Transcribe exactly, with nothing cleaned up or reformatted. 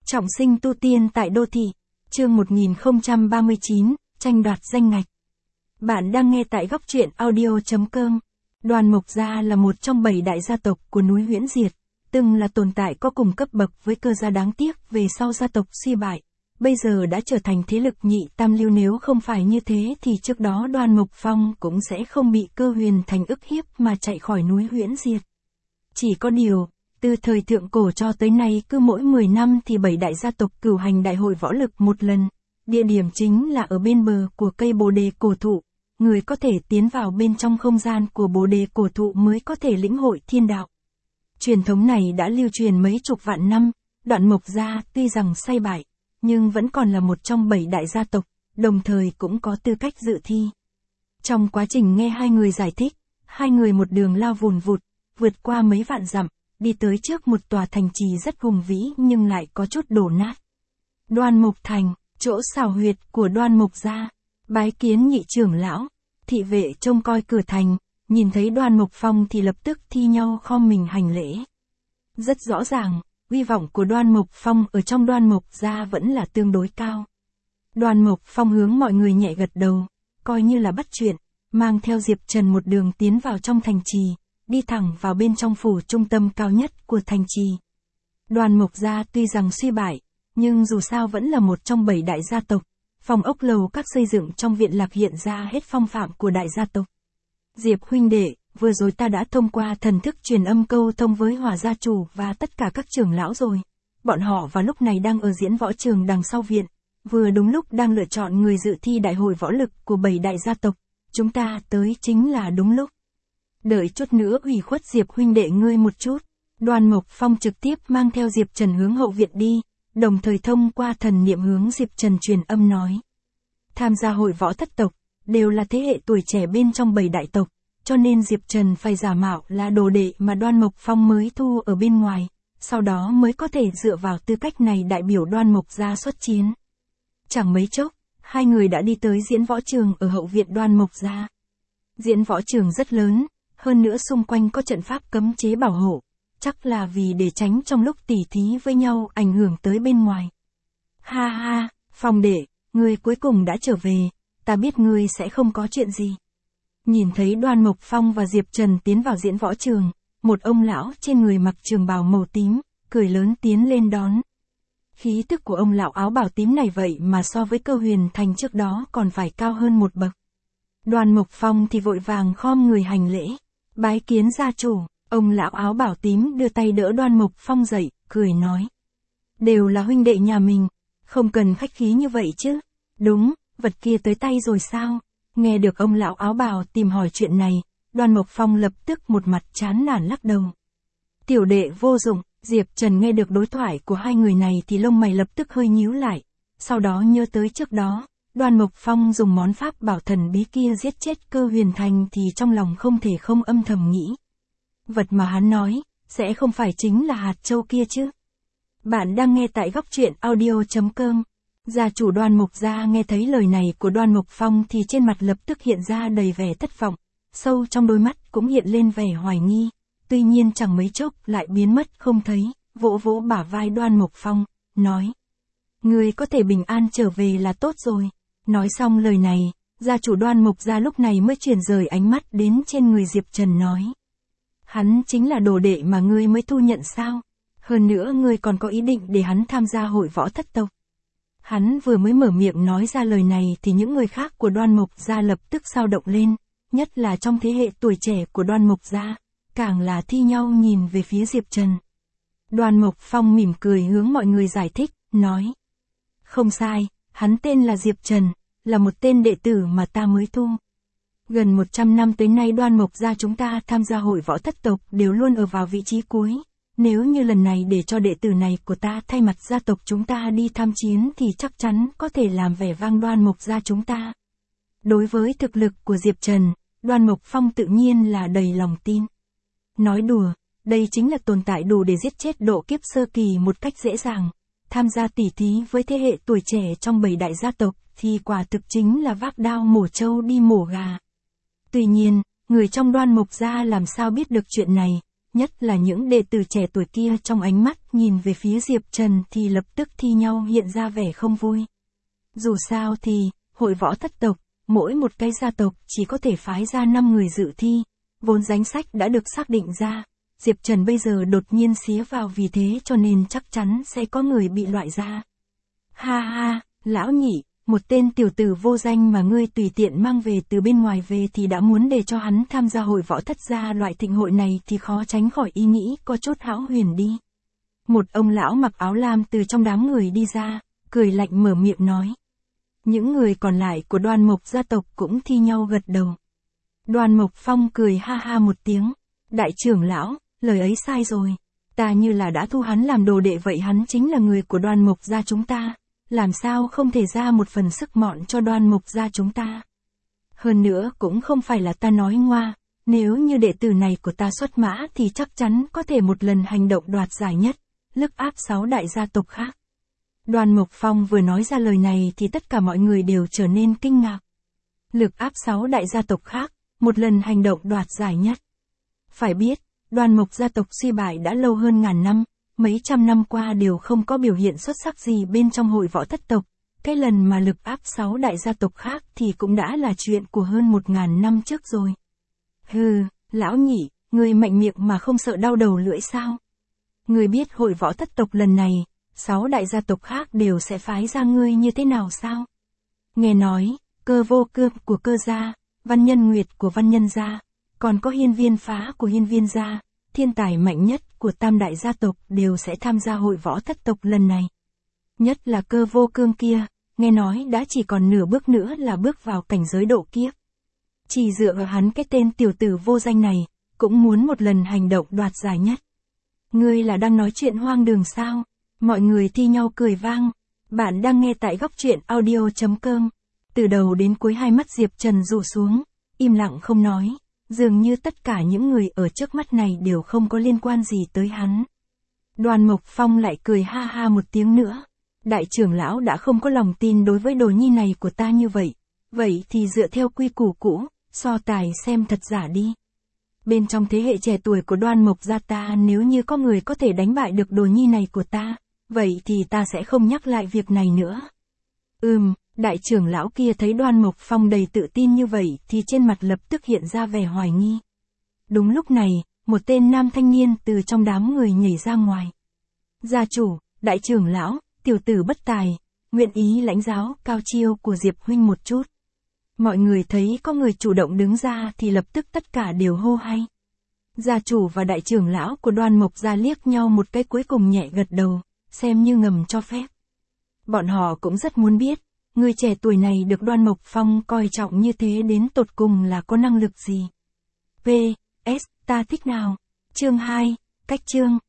Trọng sinh tu tiên tại đô thị. Chương một nghìn không trăm ba mươi chín, tranh đoạt danh ngạch. Bạn đang nghe tại góc truyện audio chấm com. Đoàn Mộc Gia là một trong bảy đại gia tộc của núi Huyễn Diệt, từng là tồn tại có cùng cấp bậc với Cơ gia, đáng tiếc về sau gia tộc suy bại, bây giờ đã trở thành thế lực nhị tam lưu. Nếu không phải như thế thì trước đó Đoan Mộc Phong cũng sẽ không bị Cơ Huyền Thành ức hiếp mà chạy khỏi núi Huyễn Diệt. Chỉ có điều, từ thời thượng cổ cho tới nay cứ mỗi mười năm thì bảy đại gia tộc cửu hành đại hội võ lực một lần, địa điểm chính là ở bên bờ của cây Bồ Đề cổ thụ, người có thể tiến vào bên trong không gian của Bồ Đề cổ thụ mới có thể lĩnh hội thiên đạo. Truyền thống này đã lưu truyền mấy chục vạn năm, Đoạn Mộc Gia tuy rằng say bại, nhưng vẫn còn là một trong bảy đại gia tộc, đồng thời cũng có tư cách dự thi. Trong quá trình nghe hai người giải thích, hai người một đường lao vùn vụt, vượt qua mấy vạn dặm, đi tới trước một tòa thành trì rất hùng vĩ nhưng lại có chút đổ nát. Đoan Mộc Thành, chỗ xào huyệt của Đoan Mộc Gia, bái kiến nhị trưởng lão. Thị vệ trông coi cửa thành, nhìn thấy Đoan Mộc Phong thì lập tức thi nhau khom mình hành lễ. Rất rõ ràng, uy vọng của Đoan Mộc Phong ở trong Đoan Mộc Gia vẫn là tương đối cao. Đoan Mộc Phong hướng mọi người nhẹ gật đầu, coi như là bắt chuyện, mang theo Diệp Trần một đường tiến vào trong thành trì, đi thẳng vào bên trong phủ trung tâm cao nhất của thành trì. Đoan Mộc Gia tuy rằng suy bại, nhưng dù sao vẫn là một trong bảy đại gia tộc, phòng ốc lầu các xây dựng trong viện lạc hiện ra hết phong phạm của đại gia tộc. Diệp huynh đệ, vừa rồi ta đã thông qua thần thức truyền âm câu thông với Hỏa gia chủ và tất cả các trưởng lão rồi. Bọn họ vào lúc này đang ở diễn võ trường đằng sau viện, vừa đúng lúc đang lựa chọn người dự thi đại hội võ lực của bảy đại gia tộc, chúng ta tới chính là đúng lúc. Đợi chút nữa ủy khuất Diệp huynh đệ ngươi một chút. Đoan Mộc Phong trực tiếp mang theo Diệp Trần hướng hậu viện đi, đồng thời thông qua thần niệm hướng Diệp Trần truyền âm nói. Tham gia hội võ thất tộc, đều là thế hệ tuổi trẻ bên trong bảy đại tộc, cho nên Diệp Trần phải giả mạo là đồ đệ mà Đoan Mộc Phong mới thu ở bên ngoài, sau đó mới có thể dựa vào tư cách này đại biểu Đoan Mộc Gia xuất chiến. Chẳng mấy chốc, hai người đã đi tới diễn võ trường ở hậu viện Đoan Mộc Gia. Diễn võ trường rất lớn, hơn nữa xung quanh có trận pháp cấm chế bảo hộ, chắc là vì để tránh trong lúc tỉ thí với nhau ảnh hưởng tới bên ngoài. Ha ha, Phong đệ, ngươi cuối cùng đã trở về, ta biết ngươi sẽ không có chuyện gì. Nhìn thấy Đoan Mộc Phong và Diệp Trần tiến vào diễn võ trường, một ông lão trên người mặc trường bào màu tím, cười lớn tiến lên đón. Khí tức của ông lão áo bào tím này vậy mà so với Cơ Huyền Thành trước đó còn phải cao hơn một bậc. Đoan Mộc Phong thì vội vàng khom người hành lễ, bái kiến gia chủ. Ông lão áo bào tím đưa tay đỡ Đoan Mộc Phong dậy, cười nói. Đều là huynh đệ nhà mình, không cần khách khí như vậy chứ. Đúng, vật kia tới tay rồi sao? Nghe được ông lão áo bào tìm hỏi chuyện này, Đoan Mộc Phong lập tức một mặt chán nản lắc đầu. Tiểu đệ vô dụng. Diệp Trần nghe được đối thoại của hai người này thì lông mày lập tức hơi nhíu lại, sau đó nhớ tới trước đó, Đoan Mộc Phong dùng món pháp bảo thần bí kia giết chết Cơ Huyền Thành thì trong lòng không thể không âm thầm nghĩ. Vật mà hắn nói, sẽ không phải chính là hạt châu kia chứ. Bạn đang nghe tại góc truyện audio chấm com. Gia chủ Đoan Mộc Gia nghe thấy lời này của Đoan Mộc Phong thì trên mặt lập tức hiện ra đầy vẻ thất vọng, sâu trong đôi mắt cũng hiện lên vẻ hoài nghi, tuy nhiên chẳng mấy chốc lại biến mất không thấy, vỗ vỗ bả vai Đoan Mộc Phong, nói. Ngươi có thể bình an trở về là tốt rồi. Nói xong lời này, gia chủ Đoan Mộc Gia lúc này mới chuyển rời ánh mắt đến trên người Diệp Trần nói. Hắn chính là đồ đệ mà ngươi mới thu nhận sao? Hơn nữa ngươi còn có ý định để hắn tham gia hội võ thất tộc. Hắn vừa mới mở miệng nói ra lời này thì những người khác của Đoan Mộc Gia lập tức xao động lên, nhất là trong thế hệ tuổi trẻ của Đoan Mộc Gia, càng là thi nhau nhìn về phía Diệp Trần. Đoan Mộc Phong mỉm cười hướng mọi người giải thích, nói. Không sai, hắn tên là Diệp Trần, là một tên đệ tử mà ta mới thu. Gần một trăm năm tới nay Đoan Mộc Gia chúng ta tham gia hội võ thất tộc đều luôn ở vào vị trí cuối. Nếu như lần này để cho đệ tử này của ta thay mặt gia tộc chúng ta đi tham chiến thì chắc chắn có thể làm vẻ vang Đoan Mộc Gia chúng ta. Đối với thực lực của Diệp Trần, Đoan Mộc Phong tự nhiên là đầy lòng tin. Nói đùa, đây chính là tồn tại đủ để giết chết độ kiếp sơ kỳ một cách dễ dàng. Tham gia tỉ thí với thế hệ tuổi trẻ trong bảy đại gia tộc thì quả thực chính là vác đao mổ trâu đi mổ gà. Tuy nhiên, người trong Đoan Mộc Gia làm sao biết được chuyện này, Nhất là những đệ tử trẻ tuổi kia trong ánh mắt nhìn về phía Diệp Trần thì lập tức thi nhau hiện ra vẻ không vui. Dù sao thì, hội võ thất tộc, mỗi một cái gia tộc chỉ có thể phái ra năm người dự thi, vốn danh sách đã được xác định ra. Diệp Trần bây giờ đột nhiên xía vào vì thế cho nên chắc chắn sẽ có người bị loại ra. Ha ha, lão nhị, một tên tiểu tử vô danh mà ngươi tùy tiện mang về từ bên ngoài về thì đã muốn để cho hắn tham gia hội võ thất gia loại thịnh hội này thì khó tránh khỏi ý nghĩ có chút hão huyền đi. Một ông lão mặc áo lam từ trong đám người đi ra, cười lạnh mở miệng nói. Những người còn lại của Đoan Mộc gia tộc cũng thi nhau gật đầu. Đoan Mộc Phong cười ha ha một tiếng. Đại trưởng lão, lời ấy sai rồi. Ta như là đã thu hắn làm đồ đệ vậy, hắn chính là người của Đoan Mộc gia chúng ta. Làm sao không thể ra một phần sức mọn cho Đoan Mộc gia chúng ta. Hơn nữa cũng không phải là ta nói ngoa. Nếu như đệ tử này của ta xuất mã thì chắc chắn có thể một lần hành động đoạt giải nhất, lức áp sáu đại gia tộc khác. Đoan Mộc Phong vừa nói ra lời này thì tất cả mọi người đều trở nên kinh ngạc. Lực áp sáu đại gia tộc khác, một lần hành động đoạt giải nhất. Phải biết, Đoan Mộc gia tộc suy bại đã lâu hơn ngàn năm, mấy trăm năm qua đều không có biểu hiện xuất sắc gì bên trong hội võ thất tộc. Cái lần mà lực áp sáu đại gia tộc khác thì cũng đã là chuyện của hơn một ngàn năm trước rồi. Hừ, lão nhị, người mạnh miệng mà không sợ đau đầu lưỡi sao? Người biết hội võ thất tộc lần này, sáu đại gia tộc khác đều sẽ phái ra ngươi như thế nào sao? Nghe nói, Cơ Vô Cương của Cơ gia, Văn Nhân Nguyệt của Văn Nhân gia, còn có Hiên Viên Phá của Hiên Viên gia, thiên tài mạnh nhất của tam đại gia tộc đều sẽ tham gia hội võ thất tộc lần này. Nhất là Cơ Vô Cương kia, nghe nói đã chỉ còn nửa bước nữa là bước vào cảnh giới độ kiếp. Chỉ dựa vào hắn cái tên tiểu tử vô danh này, cũng muốn một lần hành động đoạt giải nhất. Ngươi là đang nói chuyện hoang đường sao? Mọi người thi nhau cười vang. Bạn đang nghe tại góc truyện audio chấm com. Từ đầu đến cuối hai mắt Diệp Trần rủ xuống, im lặng không nói, dường như tất cả những người ở trước mắt này đều không có liên quan gì tới hắn. Đoan Mộc Phong lại cười ha ha một tiếng nữa. Đại trưởng lão đã không có lòng tin đối với đồ nhi này của ta như vậy. Vậy thì dựa theo quy củ cũ, so tài xem thật giả đi. Bên trong thế hệ trẻ tuổi của Đoan Mộc gia ta, nếu như có người có thể đánh bại được đồ nhi này của ta, vậy thì ta sẽ không nhắc lại việc này nữa. Ừm, đại trưởng lão kia thấy Đoan Mộc Phong đầy tự tin như vậy thì trên mặt lập tức hiện ra vẻ hoài nghi. Đúng lúc này, một tên nam thanh niên từ trong đám người nhảy ra ngoài. Gia chủ, đại trưởng lão, tiểu tử bất tài, nguyện ý lãnh giáo cao chiêu của Diệp huynh một chút. Mọi người thấy có người chủ động đứng ra thì lập tức tất cả đều hô hay. Gia chủ và đại trưởng lão của Đoan Mộc gia liếc nhau một cái cuối cùng nhẹ gật đầu, xem như ngầm cho phép. Bọn họ cũng rất muốn biết, người trẻ tuổi này được Đoan Mộc Phong coi trọng như thế đến tột cùng là có năng lực gì. pê ét, ta thích nào. Chương hai, cách chương.